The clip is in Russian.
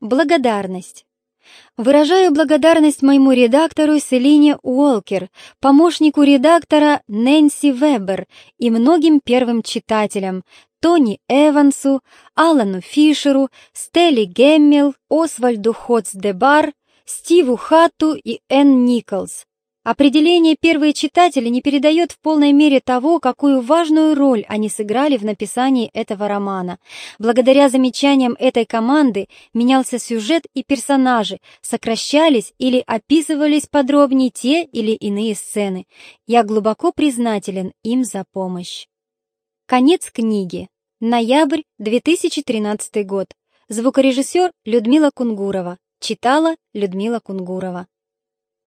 Благодарность. Выражаю благодарность моему редактору Селине Уолкер, помощнику редактора Нэнси Вебер и многим первым читателям Тони Эвансу, Алану Фишеру, Стелли Геммел, Освальду Хотс-де-Бар, Стиву Хатту и Энн Николс. Определение «первые читатели» не передает в полной мере того, какую важную роль они сыграли в написании этого романа. Благодаря замечаниям этой команды менялся сюжет и персонажи, сокращались или описывались подробнее те или иные сцены. Я глубоко признателен им за помощь. Конец книги. Ноябрь 2013 год. Звукорежиссер Людмила Кунгурова. Читала Людмила Кунгурова.